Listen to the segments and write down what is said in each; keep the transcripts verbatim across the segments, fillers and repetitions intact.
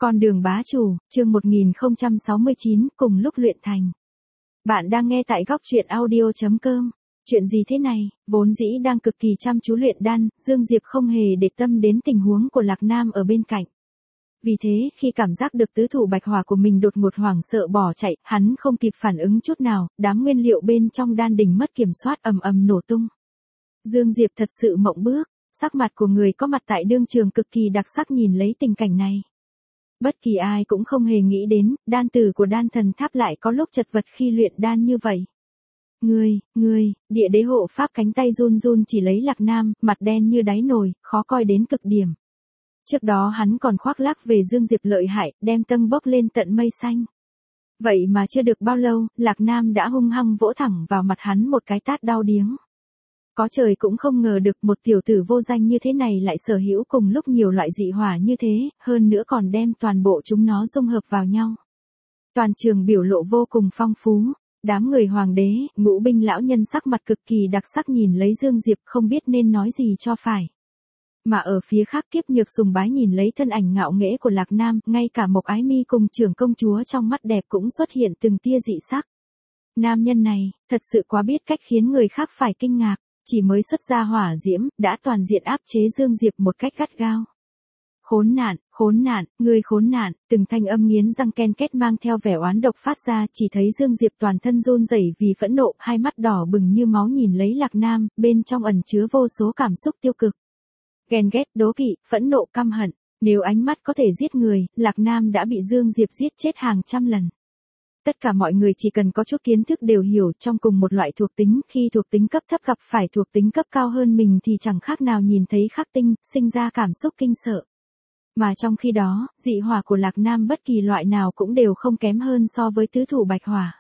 Con đường bá chủ, chương một nghìn không trăm sáu mươi chín, cùng lúc luyện thành. Bạn đang nghe tại góc truyện audio chấm com. Chuyện gì thế này, vốn dĩ đang cực kỳ chăm chú luyện đan, Dương Diệp không hề để tâm đến tình huống của Lạc Nam ở bên cạnh. Vì thế, khi cảm giác được tứ thủ bạch hỏa của mình đột ngột hoảng sợ bỏ chạy, hắn không kịp phản ứng chút nào, đám nguyên liệu bên trong đan đỉnh mất kiểm soát ầm ầm nổ tung. Dương Diệp thật sự mộng bước, sắc mặt của người có mặt tại đương trường cực kỳ đặc sắc nhìn lấy tình cảnh này. Bất kỳ ai cũng không hề nghĩ đến, đan tử của đan thần tháp lại có lúc chật vật khi luyện đan như vậy. Ngươi, ngươi, địa đế hộ pháp cánh tay run run chỉ lấy Lạc Nam, mặt đen như đáy nồi, khó coi đến cực điểm. Trước đó hắn còn khoác lác về Dương Diệp lợi hại, đem tâng bốc lên tận mây xanh. Vậy mà chưa được bao lâu, Lạc Nam đã hung hăng vỗ thẳng vào mặt hắn một cái tát đau điếng. Có trời cũng không ngờ được một tiểu tử vô danh như thế này lại sở hữu cùng lúc nhiều loại dị hỏa như thế, hơn nữa còn đem toàn bộ chúng nó dung hợp vào nhau. Toàn trường biểu lộ vô cùng phong phú, đám người hoàng đế, ngũ binh lão nhân sắc mặt cực kỳ đặc sắc nhìn lấy Dương Diệp không biết nên nói gì cho phải. Mà ở phía khác Kiếp Nhược sùng bái nhìn lấy thân ảnh ngạo nghễ của Lạc Nam, ngay cả Mộc Ái Mi cùng trưởng công chúa trong mắt đẹp cũng xuất hiện từng tia dị sắc. Nam nhân này, thật sự quá biết cách khiến người khác phải kinh ngạc. Chỉ mới xuất ra hỏa diễm, đã toàn diện áp chế Dương Diệp một cách gắt gao. Khốn nạn, khốn nạn, ngươi khốn nạn, từng thanh âm nghiến răng ken két mang theo vẻ oán độc phát ra, chỉ thấy Dương Diệp toàn thân run rẩy vì phẫn nộ, hai mắt đỏ bừng như máu nhìn lấy Lạc Nam, bên trong ẩn chứa vô số cảm xúc tiêu cực. Ghen ghét, đố kỵ, phẫn nộ, căm hận, nếu ánh mắt có thể giết người, Lạc Nam đã bị Dương Diệp giết chết hàng trăm lần. Tất cả mọi người chỉ cần có chút kiến thức đều hiểu trong cùng một loại thuộc tính, khi thuộc tính cấp thấp gặp phải thuộc tính cấp cao hơn mình thì chẳng khác nào nhìn thấy khắc tinh, sinh ra cảm xúc kinh sợ. Mà trong khi đó, dị hỏa của Lạc Nam bất kỳ loại nào cũng đều không kém hơn so với tứ thủ bạch hỏa.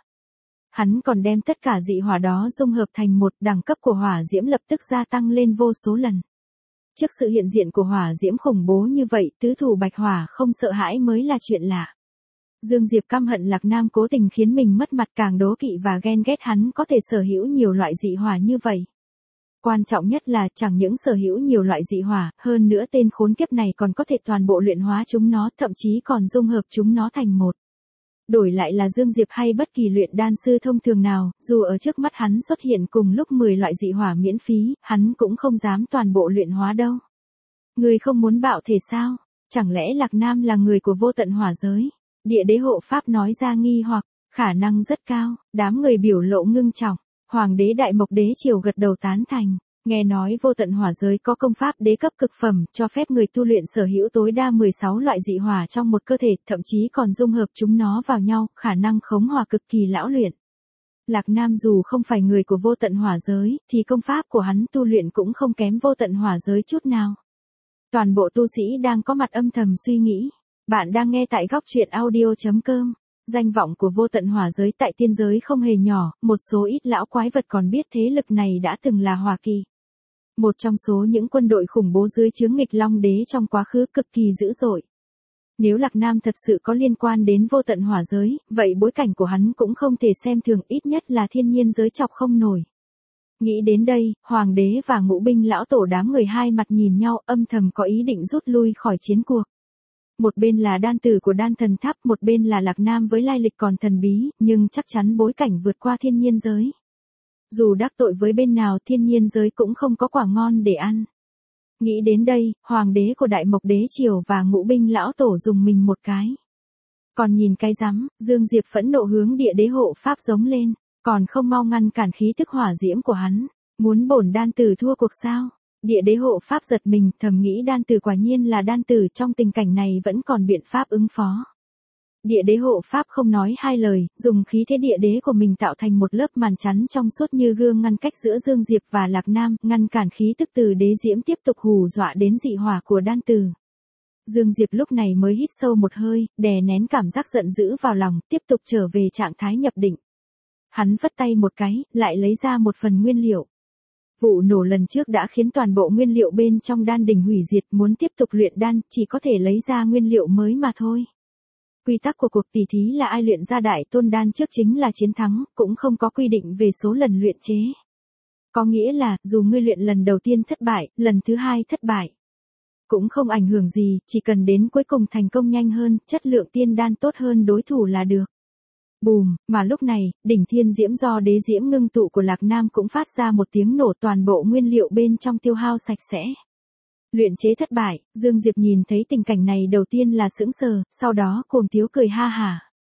Hắn còn đem tất cả dị hỏa đó dung hợp thành một, đẳng cấp của hỏa diễm lập tức gia tăng lên vô số lần. Trước sự hiện diện của hỏa diễm khủng bố như vậy, tứ thủ bạch hỏa không sợ hãi mới là chuyện lạ. Dương Diệp căm hận Lạc Nam cố tình khiến mình mất mặt, càng đố kỵ và ghen ghét hắn có thể sở hữu nhiều loại dị hỏa như vậy. Quan trọng nhất là chẳng những sở hữu nhiều loại dị hỏa, hơn nữa tên khốn kiếp này còn có thể toàn bộ luyện hóa chúng nó, thậm chí còn dung hợp chúng nó thành một. Đổi lại là Dương Diệp hay bất kỳ luyện đan sư thông thường nào, dù ở trước mắt hắn xuất hiện cùng lúc mười loại dị hỏa miễn phí, hắn cũng không dám toàn bộ luyện hóa đâu. Người không muốn bạo thể sao? Chẳng lẽ Lạc Nam là người của vô tận hỏa giới? Địa đế hộ pháp nói ra nghi hoặc, khả năng rất cao, đám người biểu lộ ngưng trọng, hoàng đế Đại Mộc Đế Triều gật đầu tán thành, nghe nói vô tận hỏa giới có công pháp đế cấp cực phẩm, cho phép người tu luyện sở hữu tối đa mười sáu loại dị hỏa trong một cơ thể, thậm chí còn dung hợp chúng nó vào nhau, khả năng khống hỏa cực kỳ lão luyện. Lạc Nam dù không phải người của vô tận hỏa giới, thì công pháp của hắn tu luyện cũng không kém vô tận hỏa giới chút nào. Toàn bộ tu sĩ đang có mặt âm thầm suy nghĩ. Bạn đang nghe tại góc truyện audio chấm com. Danh vọng của vô tận hỏa giới tại tiên giới không hề nhỏ, một số ít lão quái vật còn biết thế lực này đã từng là Hỏa Kỳ. Một trong số những quân đội khủng bố dưới trướng Nghịch Long Đế trong quá khứ cực kỳ dữ dội. Nếu Lạc Nam thật sự có liên quan đến vô tận hỏa giới, vậy bối cảnh của hắn cũng không thể xem thường, ít nhất là thiên nhiên giới chọc không nổi. Nghĩ đến đây, hoàng đế và ngũ binh lão tổ đám người hai mặt nhìn nhau, âm thầm có ý định rút lui khỏi chiến cuộc. Một bên là đan tử của đan thần tháp, một bên là Lạc Nam với lai lịch còn thần bí, nhưng chắc chắn bối cảnh vượt qua thiên nhiên giới. Dù đắc tội với bên nào, thiên nhiên giới cũng không có quả ngon để ăn. Nghĩ đến đây, hoàng đế của Đại Mộc Đế Triều và ngũ binh lão tổ dùng mình một cái. Còn nhìn cái rắm, Dương Diệp phẫn nộ hướng địa đế hộ pháp giống lên, còn không mau ngăn cản khí tức hỏa diễm của hắn, muốn bổn đan tử thua cuộc sao? Địa đế hộ pháp giật mình, thầm nghĩ đan tử quả nhiên là đan tử, trong tình cảnh này vẫn còn biện pháp ứng phó. Địa đế hộ pháp không nói hai lời, dùng khí thế địa đế của mình tạo thành một lớp màn chắn trong suốt như gương ngăn cách giữa Dương Diệp và Lạc Nam, ngăn cản khí tức từ đế diễm tiếp tục hù dọa đến dị hỏa của đan tử. Dương Diệp lúc này mới hít sâu một hơi, đè nén cảm giác giận dữ vào lòng, tiếp tục trở về trạng thái nhập định. Hắn vất tay một cái, lại lấy ra một phần nguyên liệu. Vụ nổ lần trước đã khiến toàn bộ nguyên liệu bên trong đan đỉnh hủy diệt, muốn tiếp tục luyện đan, chỉ có thể lấy ra nguyên liệu mới mà thôi. Quy tắc của cuộc tỷ thí là ai luyện ra đại tôn đan trước chính là chiến thắng, cũng không có quy định về số lần luyện chế. Có nghĩa là, dù ngươi luyện lần đầu tiên thất bại, lần thứ hai thất bại, Cũng không ảnh hưởng gì, chỉ cần đến cuối cùng thành công nhanh hơn, chất lượng tiên đan tốt hơn đối thủ là được. Bùm, mà lúc này, đỉnh thiên diễm do đế diễm ngưng tụ của Lạc Nam cũng phát ra một tiếng nổ, toàn bộ nguyên liệu bên trong tiêu hao sạch sẽ. Luyện chế thất bại, Dương Diệp nhìn thấy tình cảnh này đầu tiên là sững sờ, sau đó cuồng tiếu cười ha hả.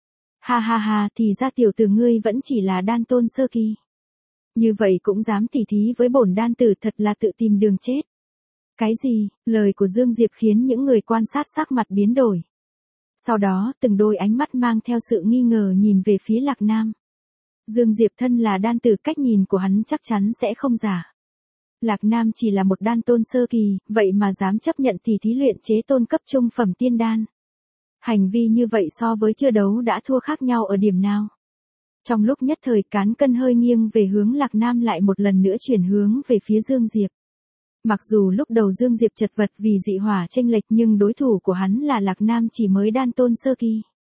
Ha ha ha, thì ra tiểu tử ngươi vẫn chỉ là đan tôn sơ kỳ. Như vậy cũng dám tỉ thí với bổn đan tử, thật là tự tìm đường chết. Cái gì? Lời của Dương Diệp khiến những người quan sát sắc mặt biến đổi. Sau đó, từng đôi ánh mắt mang theo sự nghi ngờ nhìn về phía Lạc Nam. Dương Diệp thân là đan tử, cách nhìn của hắn chắc chắn sẽ không giả. Lạc Nam chỉ là một đan tôn sơ kỳ, vậy mà dám chấp nhận tỉ thí luyện chế tôn cấp trung phẩm tiên đan. Hành vi như vậy so với chưa đấu đã thua khác nhau ở điểm nào? Trong lúc nhất thời, cán cân hơi nghiêng về hướng Lạc Nam lại một lần nữa chuyển hướng về phía Dương Diệp. Mặc dù lúc đầu Dương Diệp chật vật vì dị hỏa chênh lệch, nhưng đối thủ của hắn là Lạc Nam chỉ mới đan tôn sơ kỳ.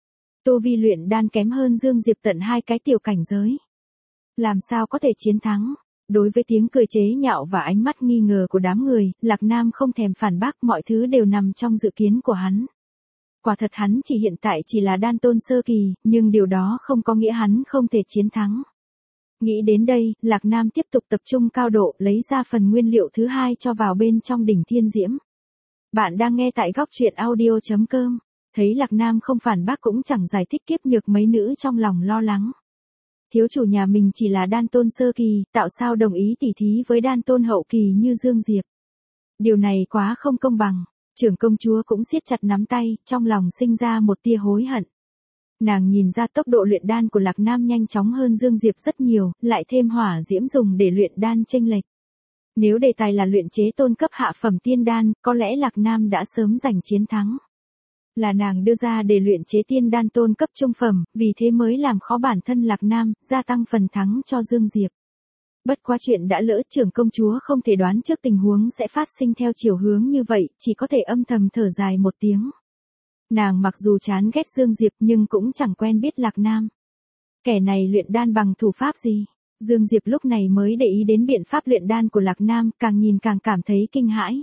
Tu vi luyện đan kém hơn Dương Diệp tận hai cái tiểu cảnh giới. Làm sao có thể chiến thắng? Đối với tiếng cười chế nhạo và ánh mắt nghi ngờ của đám người, Lạc Nam không thèm phản bác, mọi thứ đều nằm trong dự kiến của hắn. Quả thật hắn chỉ hiện tại chỉ là đan tôn sơ kỳ, nhưng điều đó không có nghĩa hắn không thể chiến thắng. Nghĩ đến đây, Lạc Nam tiếp tục tập trung cao độ, lấy ra phần nguyên liệu thứ hai cho vào bên trong đỉnh thiên diễm. Bạn đang nghe tại góc truyện audio chấm com. Thấy Lạc Nam không phản bác cũng chẳng giải thích, kiếp nhược mấy nữ trong lòng lo lắng. Thiếu chủ nhà mình chỉ là đan tôn sơ kỳ, tạo sao đồng ý tỉ thí với đan tôn hậu kỳ như Dương Diệp. Điều này quá không công bằng. Trưởng công chúa cũng siết chặt nắm tay, trong lòng sinh ra một tia hối hận. Nàng nhìn ra tốc độ luyện đan của Lạc Nam nhanh chóng hơn Dương Diệp rất nhiều, lại thêm hỏa diễm dùng để luyện đan chênh lệch. Nếu đề tài là luyện chế tôn cấp hạ phẩm tiên đan, có lẽ Lạc Nam đã sớm giành chiến thắng. Là nàng đưa ra để luyện chế tiên đan tôn cấp trung phẩm, vì thế mới làm khó bản thân Lạc Nam, gia tăng phần thắng cho Dương Diệp. Bất quá chuyện đã lỡ, trưởng công chúa không thể đoán trước tình huống sẽ phát sinh theo chiều hướng như vậy, chỉ có thể âm thầm thở dài một tiếng. Nàng mặc dù chán ghét Dương Diệp nhưng cũng chẳng quen biết Lạc Nam. Kẻ này luyện đan bằng thủ pháp gì? Dương Diệp lúc này mới để ý đến biện pháp luyện đan của Lạc Nam, càng nhìn càng cảm thấy kinh hãi.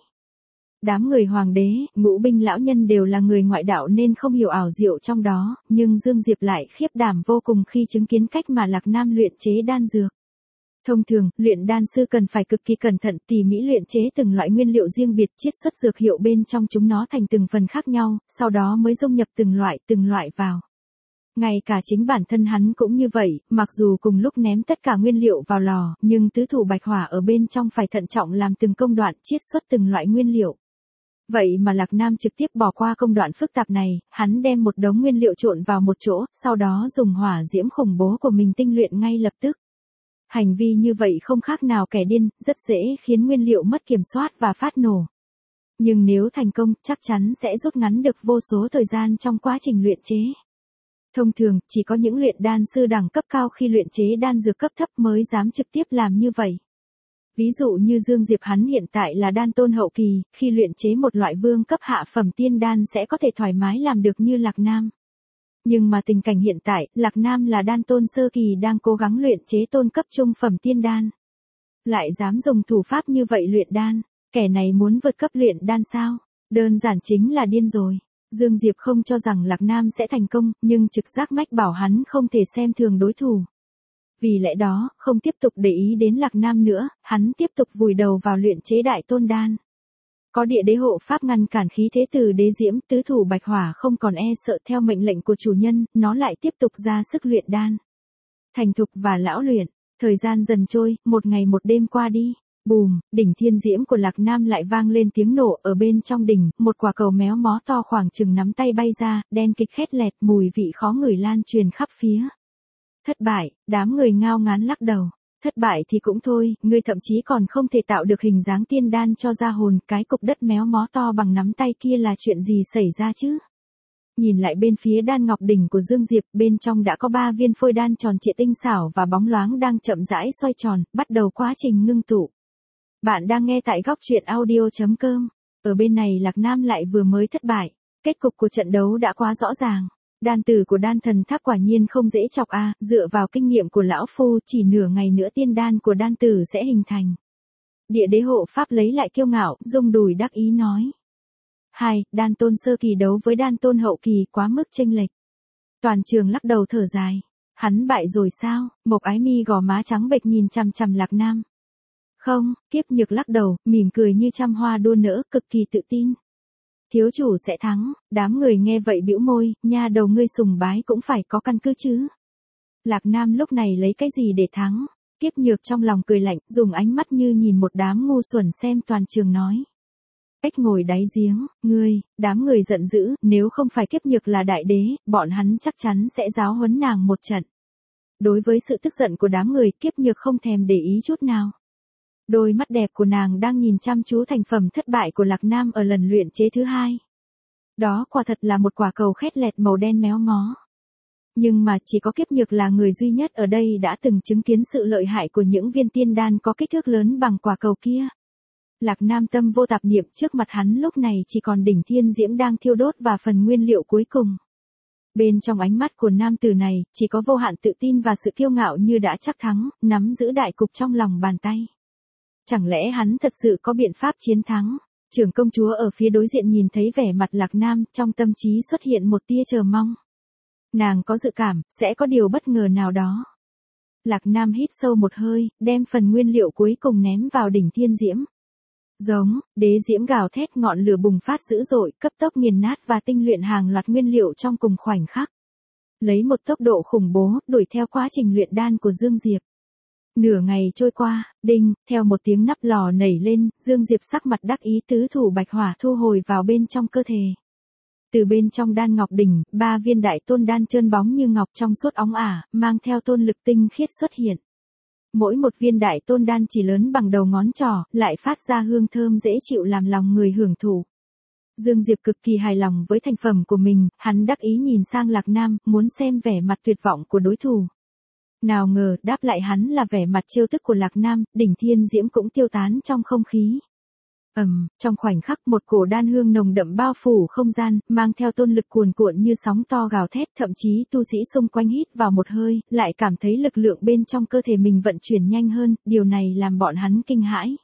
Đám người hoàng đế, ngũ binh lão nhân đều là người ngoại đạo nên không hiểu ảo diệu trong đó, nhưng Dương Diệp lại khiếp đảm vô cùng khi chứng kiến cách mà Lạc Nam luyện chế đan dược. Thông thường, luyện đan sư cần phải cực kỳ cẩn thận, tỉ mỉ luyện chế từng loại nguyên liệu riêng biệt, chiết xuất dược hiệu bên trong chúng nó thành từng phần khác nhau, sau đó mới dung nhập từng loại từng loại vào. Ngay cả chính bản thân hắn cũng như vậy, mặc dù cùng lúc ném tất cả nguyên liệu vào lò, nhưng tứ thủ bạch hỏa ở bên trong phải thận trọng làm từng công đoạn chiết xuất từng loại nguyên liệu. Vậy mà Lạc Nam trực tiếp bỏ qua công đoạn phức tạp này, hắn đem một đống nguyên liệu trộn vào một chỗ, sau đó dùng hỏa diễm khủng bố của mình tinh luyện ngay lập tức. Hành vi như vậy không khác nào kẻ điên, rất dễ khiến nguyên liệu mất kiểm soát và phát nổ. Nhưng nếu thành công, chắc chắn sẽ rút ngắn được vô số thời gian trong quá trình luyện chế. Thông thường, chỉ có những luyện đan sư đẳng cấp cao khi luyện chế đan dược cấp thấp mới dám trực tiếp làm như vậy. Ví dụ như Dương Diệp, hắn hiện tại là đan tôn hậu kỳ, khi luyện chế một loại vương cấp hạ phẩm tiên đan sẽ có thể thoải mái làm được như Lạc Nam. Nhưng mà tình cảnh hiện tại, Lạc Nam là đan tôn sơ kỳ đang cố gắng luyện chế tôn cấp trung phẩm tiên đan. Lại dám dùng thủ pháp như vậy luyện đan, kẻ này muốn vượt cấp luyện đan sao? Đơn giản chính là điên rồi. Dương Diệp không cho rằng Lạc Nam sẽ thành công, nhưng trực giác mách bảo hắn không thể xem thường đối thủ. Vì lẽ đó, không tiếp tục để ý đến Lạc Nam nữa, hắn tiếp tục vùi đầu vào luyện chế đại tôn đan. Có địa đế hộ pháp ngăn cản khí thế từ đế diễm, tứ thủ bạch hỏa không còn e sợ, theo mệnh lệnh của chủ nhân, nó lại tiếp tục ra sức luyện đan. Thành thục và lão luyện, thời gian dần trôi, một ngày một đêm qua đi. Bùm, đỉnh thiên diễm của Lạc Nam lại vang lên tiếng nổ, ở bên trong đỉnh, một quả cầu méo mó to khoảng chừng nắm tay bay ra, đen kịch khét lẹt, mùi vị khó ngửi lan truyền khắp phía. Thất bại, đám người ngao ngán lắc đầu. Thất bại thì cũng thôi, ngươi thậm chí còn không thể tạo được hình dáng tiên đan cho ra hồn, cái cục đất méo mó to bằng nắm tay kia là chuyện gì xảy ra chứ? Nhìn lại bên phía đan ngọc đỉnh của Dương Diệp, bên trong đã có ba viên phôi đan tròn trịa tinh xảo và bóng loáng đang chậm rãi xoay tròn, bắt đầu quá trình ngưng tụ. Bạn đang nghe tại góc truyện audio chấm com. Ở bên này Lạc Nam lại vừa mới thất bại. Kết cục của trận đấu đã quá rõ ràng. Đan tử của đan thần tháp quả nhiên không dễ chọc a, à, dựa vào kinh nghiệm của lão phu, chỉ nửa ngày nữa tiên đan của đan tử sẽ hình thành. Địa đế hộ pháp lấy lại kiêu ngạo, rung đùi đắc ý nói. hai, đan tôn sơ kỳ đấu với đan tôn hậu kỳ quá mức chênh lệch. Toàn trường lắc đầu thở dài. Hắn bại rồi sao? Mộc Ái Mi gò má trắng bệch nhìn chằm chằm Lạc Nam. Không, Kiếp Nhược lắc đầu, mỉm cười như trăm hoa đua nở, cực kỳ tự tin. Thiếu chủ sẽ thắng. Đám người nghe vậy bĩu môi, nha đầu ngươi sùng bái cũng phải có căn cứ chứ. Lạc Nam lúc này lấy cái gì để thắng? Kiếp Nhược trong lòng cười lạnh, dùng ánh mắt như nhìn một đám ngu xuẩn xem toàn trường nói. Ếch ngồi đáy giếng, ngươi, đám người giận dữ, nếu không phải Kiếp Nhược là đại đế, bọn hắn chắc chắn sẽ giáo huấn nàng một trận. Đối với sự tức giận của đám người, Kiếp Nhược không thèm để ý chút nào. Đôi mắt đẹp của nàng đang nhìn chăm chú thành phẩm thất bại của Lạc Nam ở lần luyện chế thứ hai. Đó quả thật là một quả cầu khét lẹt màu đen méo mó. Nhưng mà chỉ có Kiếp Nhược là người duy nhất ở đây đã từng chứng kiến sự lợi hại của những viên tiên đan có kích thước lớn bằng quả cầu kia. Lạc Nam tâm vô tạp niệm, trước mặt hắn lúc này chỉ còn đỉnh thiên diễm đang thiêu đốt và phần nguyên liệu cuối cùng. Bên trong ánh mắt của nam tử này, chỉ có vô hạn tự tin và sự kiêu ngạo như đã chắc thắng, nắm giữ đại cục trong lòng bàn tay. Chẳng lẽ hắn thật sự có biện pháp chiến thắng? Trưởng công chúa ở phía đối diện nhìn thấy vẻ mặt Lạc Nam, trong tâm trí xuất hiện một tia chờ mong. Nàng có dự cảm, sẽ có điều bất ngờ nào đó. Lạc Nam hít sâu một hơi, đem phần nguyên liệu cuối cùng ném vào đỉnh thiên diễm. Giống, đế diễm gào thét, ngọn lửa bùng phát dữ dội, cấp tốc nghiền nát và tinh luyện hàng loạt nguyên liệu trong cùng khoảnh khắc. Lấy một tốc độ khủng bố, đuổi theo quá trình luyện đan của Dương Diệp. Nửa ngày trôi qua, đinh, theo một tiếng nắp lò nảy lên, Dương Diệp sắc mặt đắc ý tứ thủ bạch hỏa thu hồi vào bên trong cơ thể. Từ bên trong đan ngọc đỉnh, ba viên đại tôn đan trơn bóng như ngọc trong suốt óng ả, mang theo tôn lực tinh khiết xuất hiện. Mỗi một viên đại tôn đan chỉ lớn bằng đầu ngón trỏ, lại phát ra hương thơm dễ chịu làm lòng người hưởng thụ. Dương Diệp cực kỳ hài lòng với thành phẩm của mình, hắn đắc ý nhìn sang Lạc Nam, muốn xem vẻ mặt tuyệt vọng của đối thủ. Nào ngờ, đáp lại hắn là vẻ mặt trêu tức của Lạc Nam, đỉnh thiên diễm cũng tiêu tán trong không khí. Ầm, um, trong khoảnh khắc một cổ đan hương nồng đậm bao phủ không gian, mang theo tôn lực cuồn cuộn như sóng to gào thét, thậm chí tu sĩ xung quanh hít vào một hơi, lại cảm thấy lực lượng bên trong cơ thể mình vận chuyển nhanh hơn, điều này làm bọn hắn kinh hãi.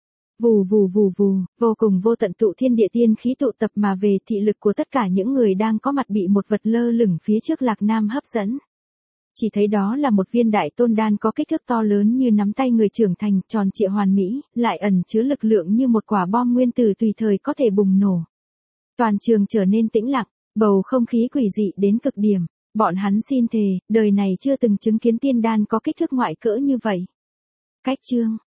Vù vù vù vù, vô cùng vô tận tụ thiên địa tiên khí tụ tập mà về, thị lực của tất cả những người đang có mặt bị một vật lơ lửng phía trước Lạc Nam hấp dẫn. Chỉ thấy đó là một viên đại tôn đan có kích thước to lớn như nắm tay người trưởng thành, tròn trịa hoàn mỹ, lại ẩn chứa lực lượng như một quả bom nguyên tử tùy thời có thể bùng nổ. Toàn trường trở nên tĩnh lặng, bầu không khí quỷ dị đến cực điểm. Bọn hắn xin thề, đời này chưa từng chứng kiến tiên đan có kích thước ngoại cỡ như vậy. Cách chương